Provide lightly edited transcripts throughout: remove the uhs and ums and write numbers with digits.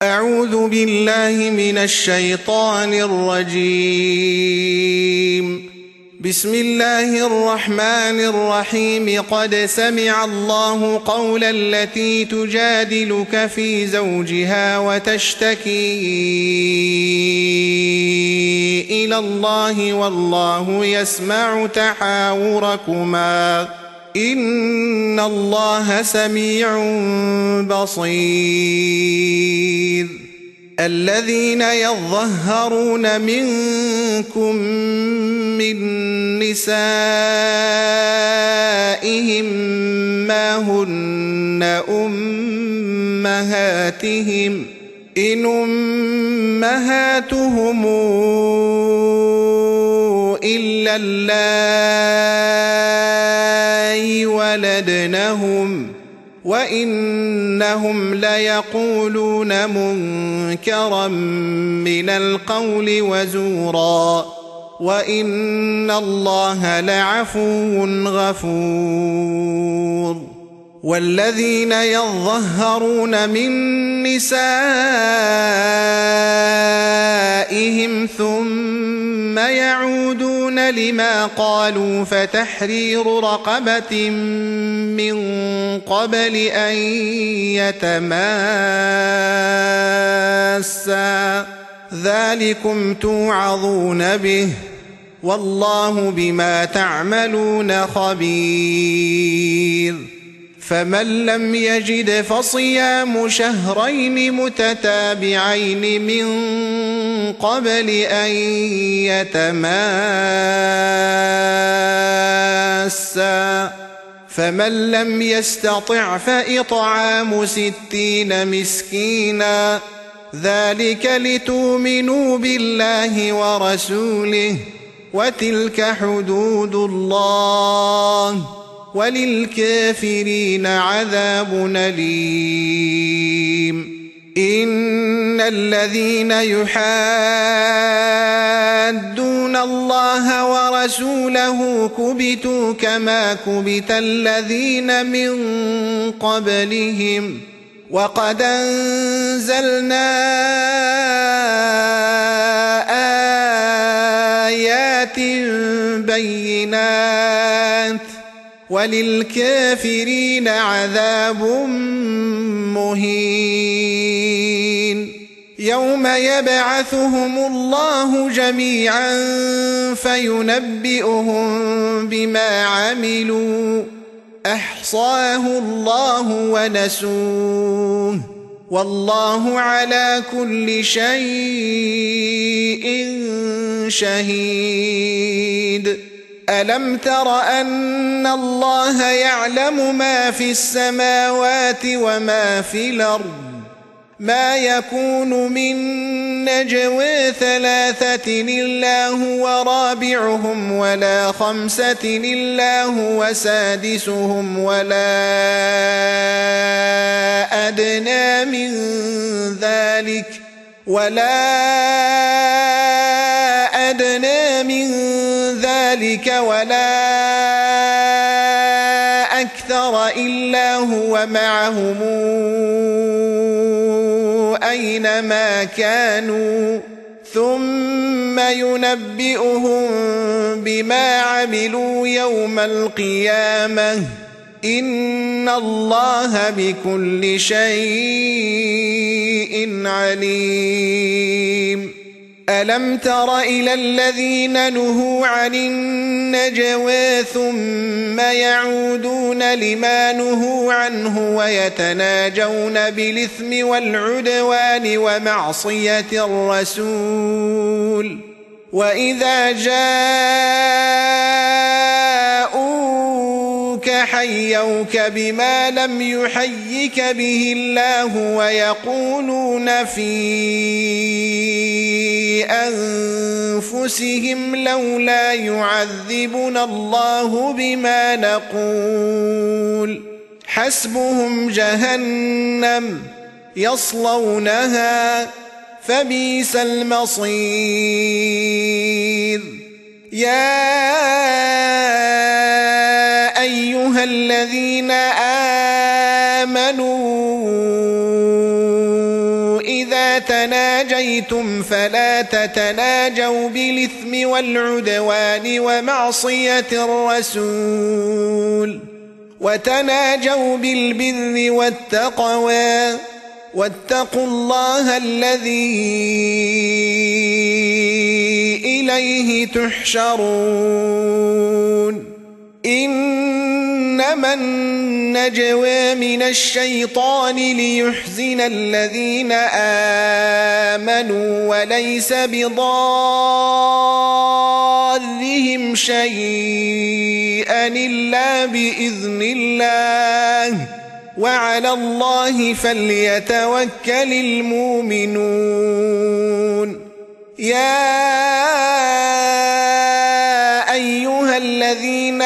أعوذ بالله من الشيطان الرجيم. بسم الله الرحمن الرحيم. قد سمع الله قول التي تجادلك في زوجها وتشتكي إلى الله والله يسمع تحاوركما إن الله سميع بصير. الذين يظهرون منكم من نسائهم ما هن أمهاتهم إن أمهاتهم إلا اللائي ولدنهم وإنهم ليقولون منكرا من القول وزورا وإن الله لعفو غفور. والذين يظهرون من نسائهم ثم يعودون لما قالوا فتحرير رقبة من قبل أن يتماسا ذلكم توعظون به والله بما تعملون خبير. فمن لم يجد فصيام شهرين متتابعين من قبل أن يتماسا فمن لم يستطع فإطعام 60 مسكينا ذلك لتؤمنوا بالله ورسوله وتلك حدود الله وللكافرين عذاب أليم. إن الذين يحادون الله ورسوله كبتوا كما كبت الذين من قبلهم وقد أنزلنا آيات بينات وللكافرين عذاب مهين. يوم يبعثهم الله جميعا فينبئهم بما عملوا أحصاه الله ونسوه والله على كل شيء شهيد. ألم تر أن الله يعلم ما في السماوات وما في الأرض ما يكون من نجوى 3 إلا هو رابعهم ولا 5 إلا هو سادسهم ولا أدنى من ذلك ولا أكثر إلا هو معهم أينما كانوا ثم ينبئهم بما عملوا يوم القيامة إن الله بكل شيء عليم. ألم تر إلى الذين نهوا عن النجوى ثم يعودون لما نهوا عنه ويتناجون بالإثم والعدوان ومعصية الرسول وإذا جاءوك حيوك بما لم يحيك به الله ويقولون في أنفسهم لولا يعذبنا الله بما نقول حسبهم جهنم يصلونها فبئس المصير. يا أيها الذين آمنوا إذا تناجيتم فلا تتناجوا بالإثم والعدوان ومعصية الرسول وتناجوا بالبر والتقوى واتقوا الله الذي إليه تحشرون إنما النجوى من الشيطان ليحزن الذين آمنوا وليس بضارهم شيئا إلا بإذن الله وعلى الله فليتوكل المؤمنون يا أيها الذين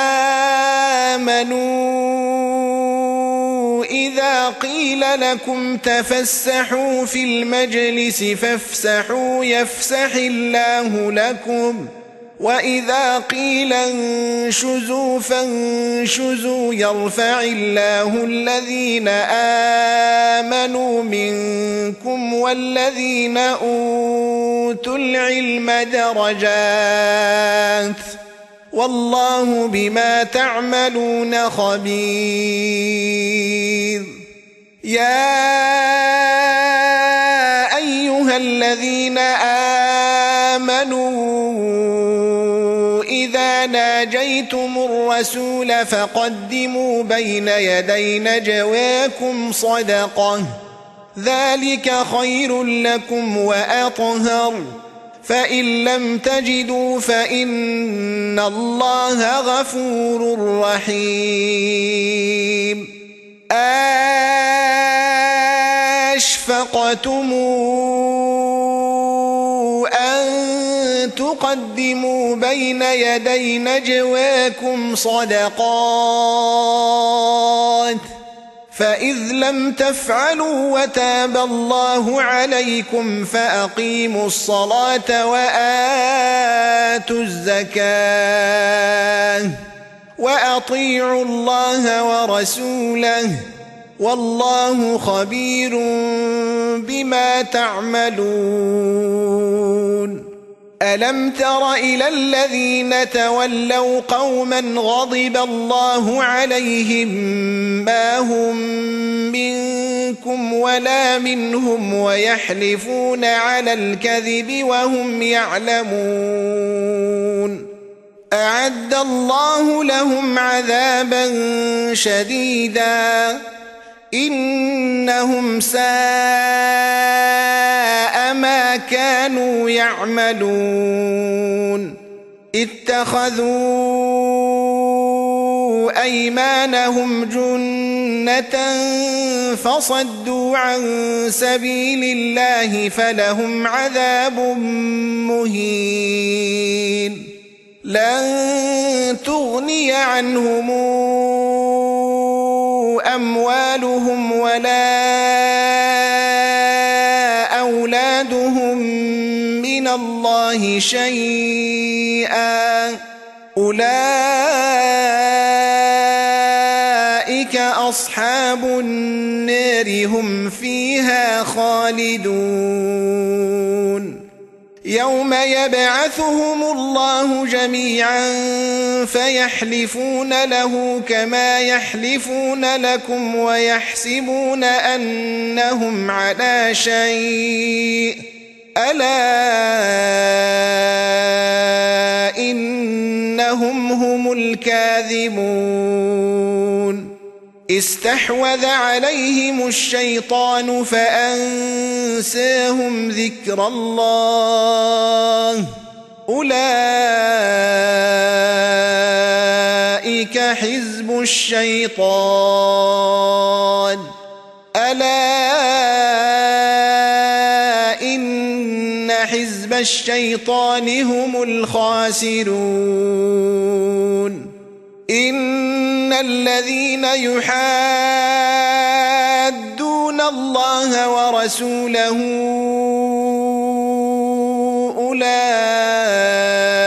آمنوا إذا قيل لكم تفسحوا في المجلس فافسحوا يفسح الله لكم وإذا قيل انشزوا فانشزوا يرفع الله الذين آمنوا منكم والذين أوتوا العلم درجات والله بما تعملون خبير يا أيها الذين آمنوا إذا ناجيتم الرسول فقدموا بين يدي نجواكم صدقة ذلك خير لكم وأطهر فإن لم تجدوا فإن الله غفور رحيم أشفقتم أن تقدموا بين يدي نجواكم صدقات فإذ لم تفعلوا وتاب الله عليكم فأقيموا الصلاة وآتوا الزكاة وأطيعوا الله ورسوله والله خبير بما تعملون ألم تر إلى الذين تولوا قوما غضب الله عليهم ما هم منكم ولا منهم ويحلفون على الكذب وهم يعلمون أعد الله لهم عذابا شديدا إنهم ساء ما كانوا يعملون اتخذوا أيمانهم جنة فصدوا عن سبيل الله فلهم عذاب مهين لن تغني عنهم أموالهم ولا أولادهم من الله شيئا أولئك أصحاب النار هم فيها خالدون يوم يبعثهم الله جميعا فيحلفون له كما يحلفون لكم ويحسبون أنهم على شيء ألا إنهم هم الكاذبون استحوذ عليهم الشيطان فأنساهم ذكر الله أولئك حزب الشيطان ألا إن حزب الشيطان هم الخاسرون إن الذين يحادون الله ورسوله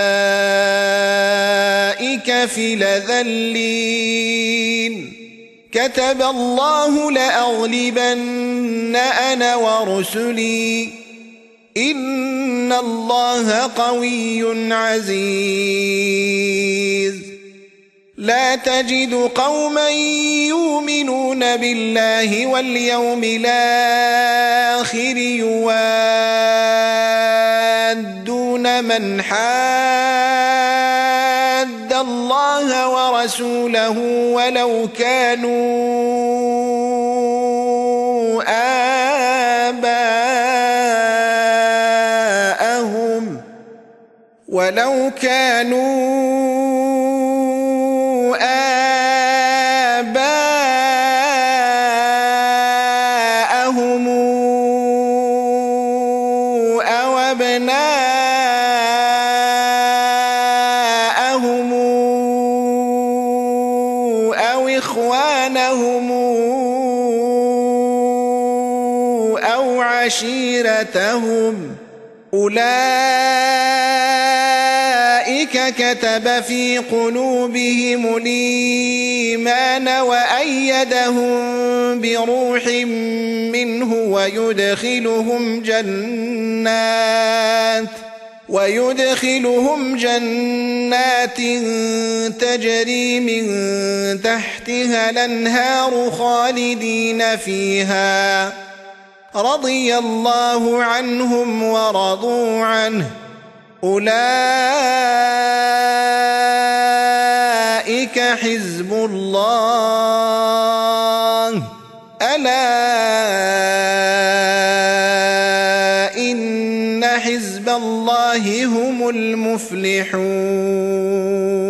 أولئك في الأذلين كتب الله لأغلبن أنا ورسلي إن الله قوي عزيز لا تجد قوما يؤمنون بالله واليوم الآخر يوادون من حاد الله ورسوله ولو كانوا آباءهم أو أبناءهم أو إخوانهم أو عشيرتهم أولئك كتب في قلوبهم الإيمان وأيدهم بروح منه ويدخلهم جنات تجري من تحتها الأنهار خالدين فيها رضي الله عنهم ورضوا عنه أولئك حزب الله ألا إن حزب الله هم المفلحون